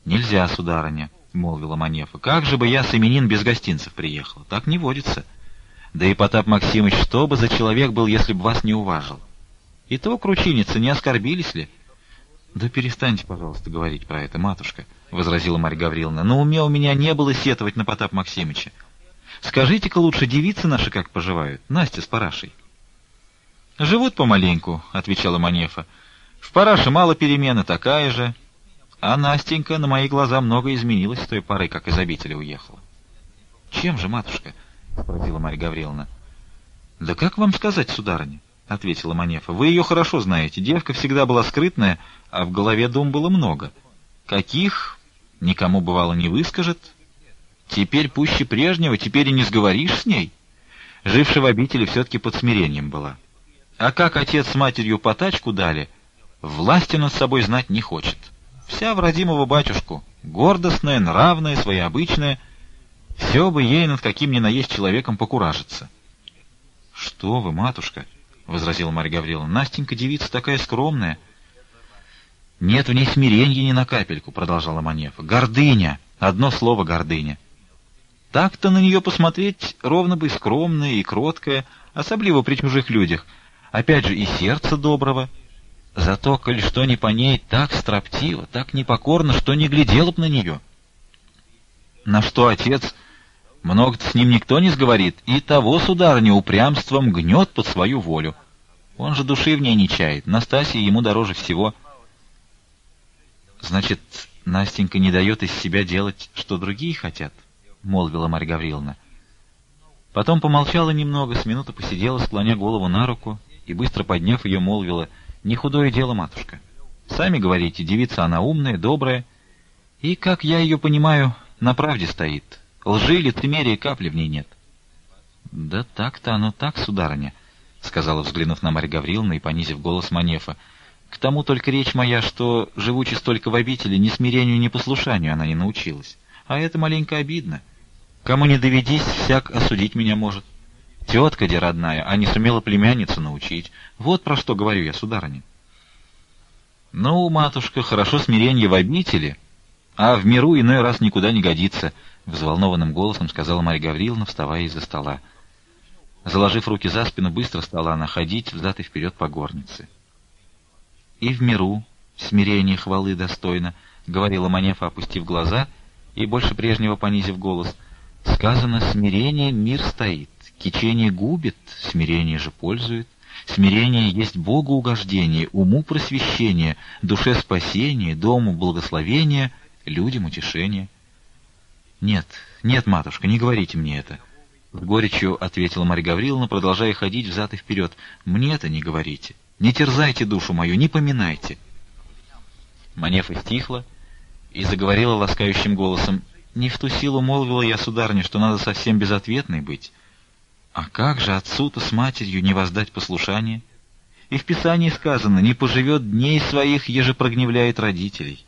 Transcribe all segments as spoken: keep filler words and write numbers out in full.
«Нельзя, сударыня», — молвила Манефа. «Как же бы я с именин без гостинцев приехала? Так не водится. Да и Потап Максимыч, что бы за человек был, если б вас не уважил? И то, кручиница, не оскорбились ли?» «Да перестаньте, пожалуйста, говорить про это, матушка», — возразила Марья Гавриловна. «На уме у меня не было сетовать на Потап Максимыча. Скажите-ка лучше, девицы наши как поживают, Настя с Парашей?» «Живут помаленьку», — отвечала Манефа. «В Параше мало перемены, такая же. А Настенька на мои глаза много изменилась с той поры, как из обители уехала». «Чем же, матушка?» — спросила Марья Гавриловна. «Да как вам сказать, сударыня?» — ответила Манефа. «Вы ее хорошо знаете. Девка всегда была скрытная, а в голове дум было много. Каких никому, бывало, не выскажет. Теперь пуще прежнего, теперь и не сговоришь с ней. Жившая в обители все-таки под смирением была. А как отец с матерью потачку дали, власти над собой знать не хочет. Вся в родимого батюшку, гордостная, нравная, своеобычная. Все бы ей над каким ни наесть человеком покуражиться». «Что вы, матушка?» — возразила Марья Гавриловна. «Настенька девица такая скромная». «Нет в ней смиренья ни на капельку», — продолжала Манефа. «Гордыня! Одно слово — гордыня. Так-то на нее посмотреть ровно бы скромная и кроткая, особливо при чужих людях. Опять же, и сердце доброго. Зато, коль что не по ней, так строптиво, так непокорно, что не глядела б на нее. На что отец, много-то с ним никто не сговорит, и того, сударыня, упрямством гнет под свою волю. Он же души в ней не чает, Настасья ему дороже всего». «Значит, Настенька не дает из себя делать, что другие хотят?» — молвила Марья Гавриловна. Потом помолчала немного, с минуту посидела, склоня голову на руку, и, быстро подняв ее, молвила: «Не худое дело, матушка. Сами говорите, девица она умная, добрая, и, как я ее понимаю, на правде стоит. Лжи, лицемерия капли в ней нет». «Да так-то оно так, сударыня», — сказала, взглянув на Марью Гавриловну и понизив голос Манефа. «К тому только речь моя, что, живучи столько в обители, ни смирению, ни послушанию она не научилась. А это маленько обидно. Кому не доведись, всяк осудить меня может. Тетка, де родная, а не сумела племянницу научить. Вот про что говорю я, сударыня». «Ну, матушка, хорошо смирение в обители, а в миру иной раз никуда не годится», — взволнованным голосом сказала Марья Гавриловна, вставая из-за стола. Заложив руки за спину, быстро стала она ходить взад и вперед по горнице. «И в миру смирение хвалы достойно», — говорила Манефа, опустив глаза и больше прежнего понизив голос. «Сказано, смирение мир стоит, кичение губит, смирение же пользует. Смирение есть Богу угождение, уму просвещение, душе спасение, дому благословение, людям утешение». «Нет, нет, матушка, не говорите мне это», — с горечью ответила Марья Гавриловна, продолжая ходить взад и вперед. «Мне-то не говорите. Не терзайте душу мою, не поминайте». Манефа стихла и заговорила ласкающим голосом. «Не в ту силу молвила я, сударыня, что надо совсем безответной быть. А как же отцу-то с матерью не воздать послушание? И в Писании сказано: не поживет дней своих, еже прогневляет родителей.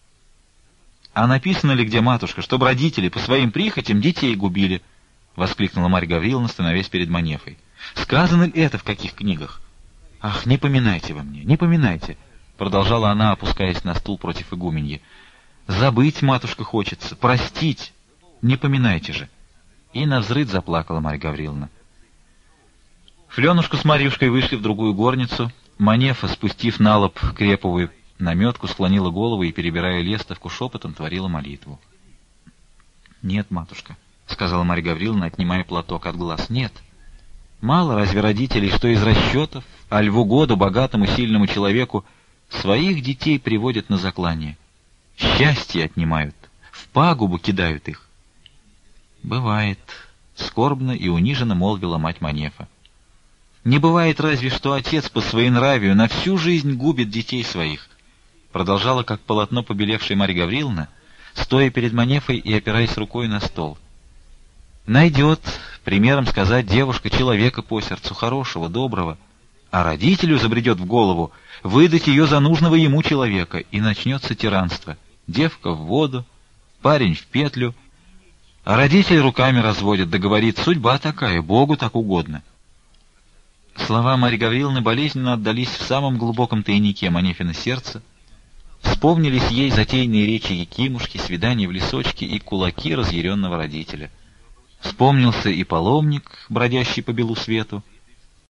А написано ли где, матушка, чтобы родители по своим прихотям детей губили?» — воскликнула Марья Гавриловна, становясь перед Манефой. «Сказано ли это в каких книгах? Ах, не поминайте во мне, не поминайте!» — продолжала она, опускаясь на стул против игуменьи. «Забыть, матушка, хочется, простить. Не поминайте же!» И навзрыд заплакала Марья Гавриловна. Фленушка с Марьюшкой вышли в другую горницу. Манефа, спустив на лоб креповую наметку, склонила голову и, перебирая лестовку, шепотом творила молитву. «Нет, матушка», — сказала Марья Гавриловна, отнимая платок от глаз, — «нет. Мало разве родителей, что из расчетов, а льву году, богатому, сильному человеку, своих детей приводят на заклание? Счастье отнимают, в пагубу кидают их». «Бывает», — скорбно и униженно молвила мать Манефа. «Не бывает разве, что отец по своенравию на всю жизнь губит детей своих», — продолжала, как полотно побелевшая Марья Гавриловна, стоя перед Манефой и опираясь рукой на стол. «Найдет, примером сказать, девушка человека по сердцу, хорошего, доброго, а родителю забредет в голову выдать ее за нужного ему человека, и начнется тиранство. Девка в воду, парень в петлю, а родитель руками разводит, да говорит: судьба такая, Богу так угодно». Слова Марьи Гавриловны болезненно отдались в самом глубоком тайнике Манефина сердца. Вспомнились ей затейные речи Якимушки, свидания в лесочке и кулаки разъяренного родителя. Вспомнился и паломник, бродящий по белу свету,